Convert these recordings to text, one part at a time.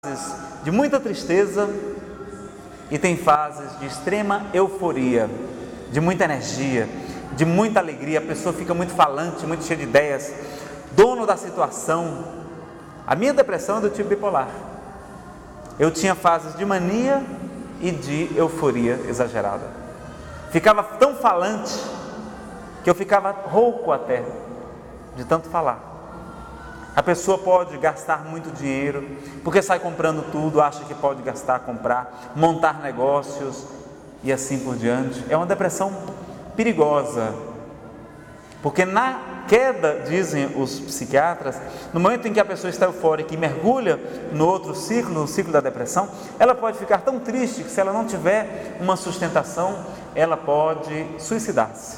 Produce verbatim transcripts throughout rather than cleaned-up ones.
de muita tristeza e tem fases de extrema euforia, de muita energia, de muita alegria. A pessoa fica muito falante, muito cheia de ideias, dono da situação. A minha depressão é do tipo bipolar. Eu tinha fases de mania e de euforia exagerada. Ficava tão falante que eu ficava rouco até de tanto falar. A pessoa pode gastar muito dinheiro, porque sai comprando tudo, acha que pode gastar, comprar, montar negócios e assim por diante. É uma depressão perigosa, porque na queda, dizem os psiquiatras, no momento em que a pessoa está eufórica e mergulha no outro ciclo, no ciclo da depressão, ela pode ficar tão triste que, se ela não tiver uma sustentação, ela pode suicidar-se.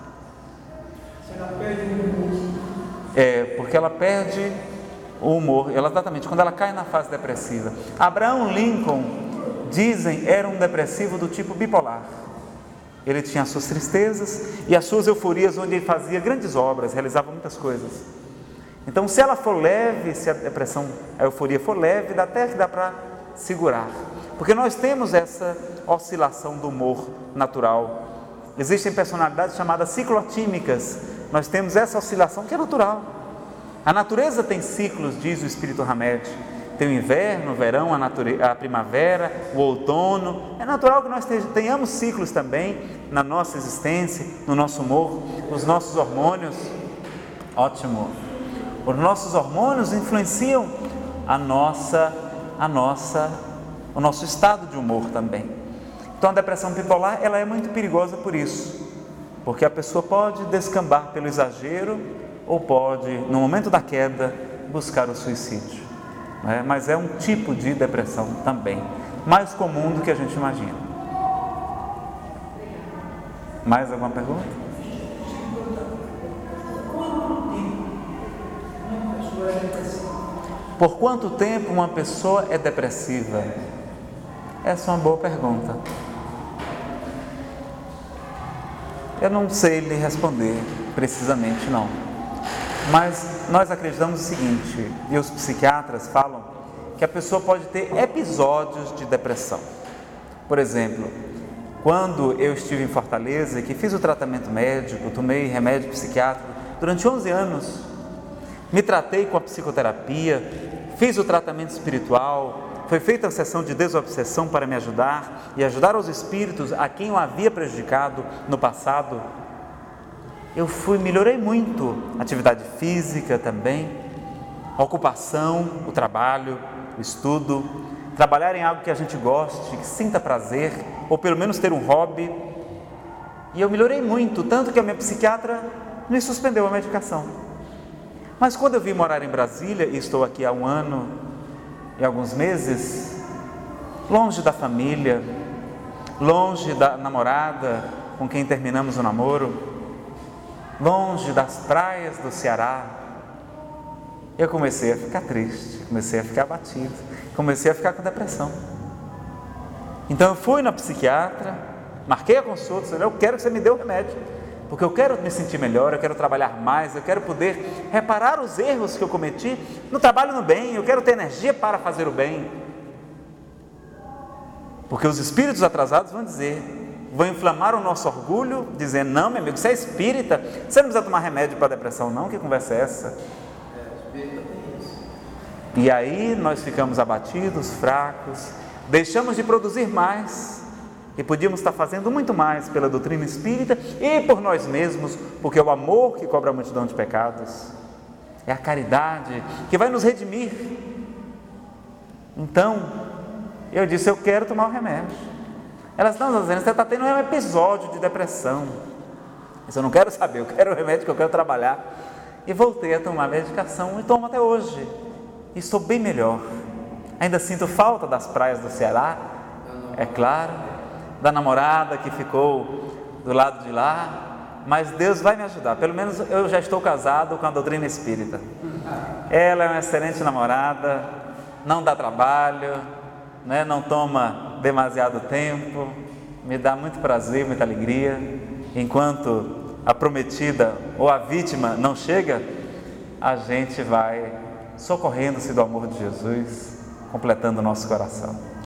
Ela perde o humor. É, porque ela perde o humor, ela, exatamente, quando ela cai na fase depressiva. Abraham Lincoln, dizem, era um depressivo do tipo bipolar. Ele tinha as suas tristezas e as suas euforias, onde ele fazia grandes obras, realizava muitas coisas. Então, se ela for leve, se a depressão, a euforia for leve, dá até que dá para segurar, porque nós temos essa oscilação do humor natural. Existem personalidades chamadas ciclotímicas. Nós temos essa oscilação que é natural. A natureza tem ciclos, diz o Espírito Hamed. Tem o inverno, o verão, a, nature... a primavera, o outono. É natural que nós tenhamos ciclos também na nossa existência, no nosso humor, os nossos hormônios. Ótimo. Os nossos hormônios influenciam a nossa, a nossa, o nosso estado de humor também. Então, a depressão bipolar, ela é muito perigosa por isso, porque a pessoa pode descambar pelo exagero ou pode, no momento da queda, buscar o suicídio, né? Mas é um tipo de depressão também, mais comum do que a gente imagina. Mais alguma pergunta? Por quanto tempo uma pessoa é depressiva? Essa é uma boa pergunta. Eu não sei lhe responder precisamente, não. Mas nós acreditamos o seguinte, e os psiquiatras falam, que a pessoa pode ter episódios de depressão. Por exemplo, quando eu estive em Fortaleza, que fiz o tratamento médico, tomei remédio psiquiátrico durante onze anos, me tratei com a psicoterapia, fiz o tratamento espiritual, foi feita a sessão de desobsessão para me ajudar e ajudar os espíritos a quem eu havia prejudicado no passado. Eu fui, melhorei muito, atividade física também, a ocupação, o trabalho, o estudo, trabalhar em algo que a gente goste, que sinta prazer, ou pelo menos ter um hobby. E eu melhorei muito, tanto que a minha psiquiatra me suspendeu a medicação. Mas quando eu vim morar em Brasília, e estou aqui há um ano e alguns meses, longe da família, longe da namorada com quem terminamos o namoro, longe das praias do Ceará, eu comecei a ficar triste, comecei a ficar abatido, comecei a ficar com depressão. Então eu fui na psiquiatra, marquei a consulta, disse, eu quero que você me dê o remédio, porque eu quero me sentir melhor, eu quero trabalhar mais, eu quero poder reparar os erros que eu cometi no trabalho no bem, eu quero ter energia para fazer o bem. Porque os espíritos atrasados vão dizer, vão inflamar o nosso orgulho, dizendo, não, meu amigo, você é espírita, você não precisa tomar remédio para a depressão não, que conversa é essa? E aí nós ficamos abatidos, fracos, deixamos de produzir mais, e podíamos estar fazendo muito mais pela doutrina espírita e por nós mesmos, porque é o amor que cobre a multidão de pecados, é a caridade que vai nos redimir. Então, eu disse, eu quero tomar o remédio. Elas estão dizendo, você está tendo um episódio de depressão. Isso eu não quero saber, eu quero o remédio que eu quero trabalhar. E voltei a tomar a medicação e tomo até hoje. E estou bem melhor. Ainda sinto falta das praias do Ceará, é claro, da namorada que ficou do lado de lá, mas Deus vai me ajudar. Pelo menos eu já estou casado com a doutrina espírita. Ela é uma excelente namorada, não dá trabalho, né? Não toma demasiado tempo, me dá muito prazer, muita alegria. Enquanto a prometida ou a vítima não chega, a gente vai socorrendo-se do amor de Jesus, completando o nosso coração.